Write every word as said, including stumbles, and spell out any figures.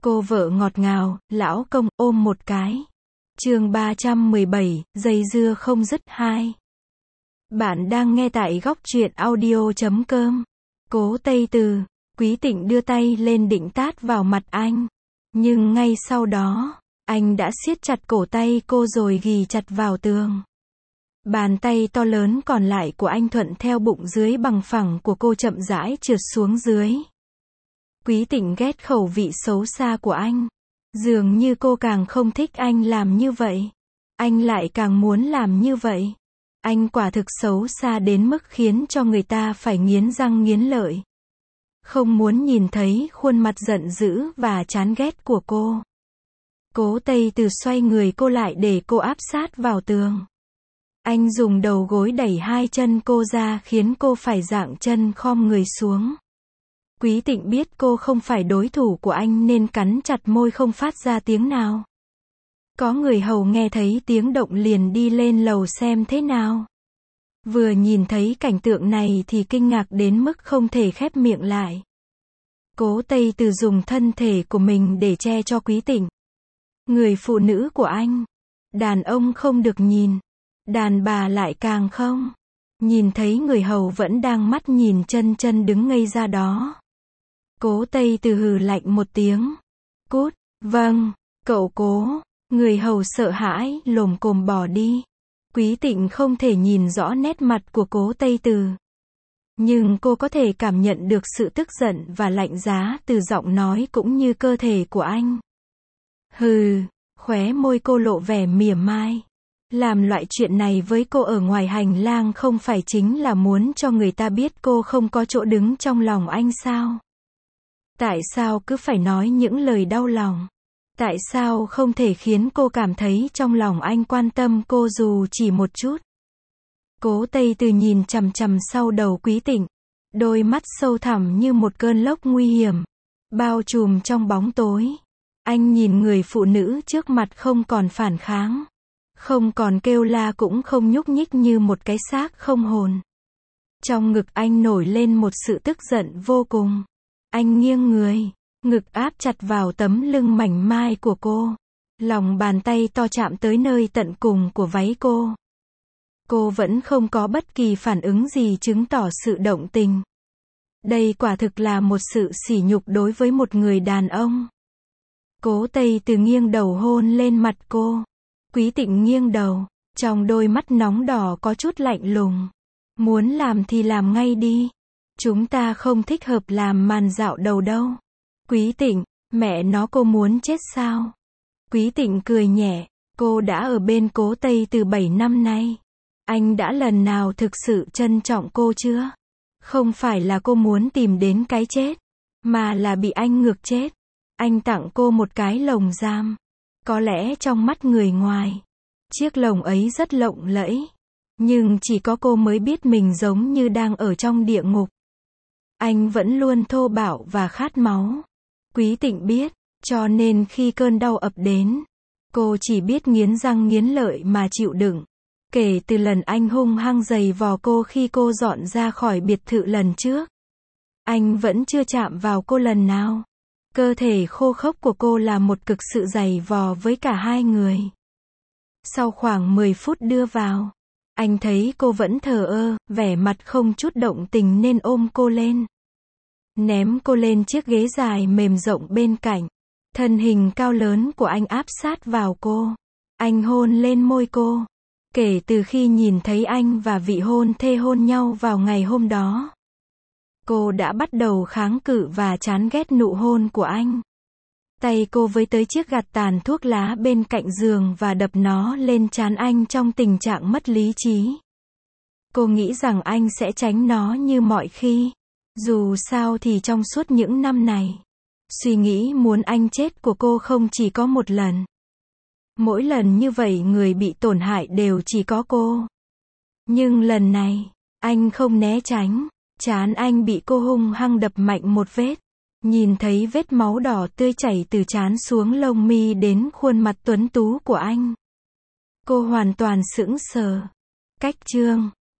Cô vợ ngọt ngào, lão công, ôm một cái. Chương ba trăm mười bảy, dây dưa không dứt hai. Bạn đang nghe tại góc truyện audio chấm com. Cố Tây Từ, Quý Tịnh đưa tay lên định tát vào mặt anh. Nhưng ngay sau đó, anh đã siết chặt cổ tay cô rồi ghì chặt vào tường. Bàn tay to lớn còn lại của anh thuận theo bụng dưới bằng phẳng của cô chậm rãi trượt xuống dưới. Quý Tịnh ghét khẩu vị xấu xa của anh. Dường như cô càng không thích anh làm như vậy. Anh lại càng muốn làm như vậy. Anh quả thực xấu xa đến mức khiến cho người ta phải nghiến răng nghiến lợi. Không muốn nhìn thấy khuôn mặt giận dữ và chán ghét của cô. Cố Tây Từ xoay người cô lại để cô áp sát vào tường. Anh dùng đầu gối đẩy hai chân cô ra khiến cô phải dạng chân khom người xuống. Quý Tịnh biết cô không phải đối thủ của anh nên cắn chặt môi không phát ra tiếng nào. Có người hầu nghe thấy tiếng động liền đi lên lầu xem thế nào. Vừa nhìn thấy cảnh tượng này thì kinh ngạc đến mức không thể khép miệng lại. Cố Tây Từ dùng thân thể của mình để che cho Quý Tịnh. Người phụ nữ của anh. Đàn ông không được nhìn. Đàn bà lại càng không. Nhìn thấy người hầu vẫn đang mắt nhìn chân chân đứng ngây ra đó. Cố Tây Từ hừ lạnh một tiếng. Cút, vâng, cậu Cố. Người hầu sợ hãi, lồm cồm bỏ đi. Quý Tịnh không thể nhìn rõ nét mặt của Cố Tây Từ. Nhưng cô có thể cảm nhận được sự tức giận và lạnh giá từ giọng nói cũng như cơ thể của anh. Hừ, khóe môi cô lộ vẻ mỉa mai. Làm loại chuyện này với cô ở ngoài hành lang không phải chính là muốn cho người ta biết cô không có chỗ đứng trong lòng anh sao? Tại sao cứ phải nói những lời đau lòng? Tại sao không thể khiến cô cảm thấy trong lòng anh quan tâm cô dù chỉ một chút? Cố Tây Từ nhìn chằm chằm sau đầu Quý Tịnh. Đôi mắt sâu thẳm như một cơn lốc nguy hiểm. Bao trùm trong bóng tối. Anh nhìn người phụ nữ trước mặt không còn phản kháng. Không còn kêu la cũng không nhúc nhích như một cái xác không hồn. Trong ngực anh nổi lên một sự tức giận vô cùng. Anh nghiêng người, ngực áp chặt vào tấm lưng mảnh mai của cô. Lòng bàn tay to chạm tới nơi tận cùng của váy cô. Cô vẫn không có bất kỳ phản ứng gì chứng tỏ sự động tình. Đây quả thực là một sự sỉ nhục đối với một người đàn ông. Cố Tây Từ nghiêng đầu hôn lên mặt cô. Quý Tịnh nghiêng đầu, trong đôi mắt nóng đỏ có chút lạnh lùng. Muốn làm thì làm ngay đi. Chúng ta không thích hợp làm màn dạo đầu đâu. Quý Tịnh, mẹ nó cô muốn chết sao? Quý Tịnh cười nhẹ, cô đã ở bên Cố Tây từ bảy năm nay. Anh đã lần nào thực sự trân trọng cô chưa? Không phải là cô muốn tìm đến cái chết, mà là bị anh ngược chết. Anh tặng cô một cái lồng giam. Có lẽ trong mắt người ngoài, chiếc lồng ấy rất lộng lẫy. Nhưng chỉ có cô mới biết mình giống như đang ở trong địa ngục. Anh vẫn luôn thô bạo và khát máu. Quý Tịnh biết, cho nên khi cơn đau ập đến, cô chỉ biết nghiến răng nghiến lợi mà chịu đựng. Kể từ lần anh hung hăng giày vò cô khi cô dọn ra khỏi biệt thự lần trước, anh vẫn chưa chạm vào cô lần nào. Cơ thể khô khốc của cô là một cực sự giày vò với cả hai người. Sau khoảng mười phút đưa vào, anh thấy cô vẫn thờ ơ, vẻ mặt không chút động tình nên ôm cô lên. Ném cô lên chiếc ghế dài mềm rộng bên cạnh. Thân hình cao lớn của anh áp sát vào cô. Anh hôn lên môi cô. Kể từ khi nhìn thấy anh và vị hôn thê hôn nhau vào ngày hôm đó, cô đã bắt đầu kháng cự và chán ghét nụ hôn của anh. Tay cô với tới chiếc gạt tàn thuốc lá bên cạnh giường và đập nó lên trán anh trong tình trạng mất lý trí. Cô nghĩ rằng anh sẽ tránh nó như mọi khi. Dù sao thì trong suốt những năm này, suy nghĩ muốn anh chết của cô không chỉ có một lần. Mỗi lần như vậy người bị tổn hại đều chỉ có cô. Nhưng lần này, anh không né tránh. Trán anh bị cô hung hăng đập mạnh một vết. Nhìn thấy vết máu đỏ tươi chảy từ trán xuống lông mi đến khuôn mặt tuấn tú của anh. Cô hoàn toàn sững sờ. Cách chương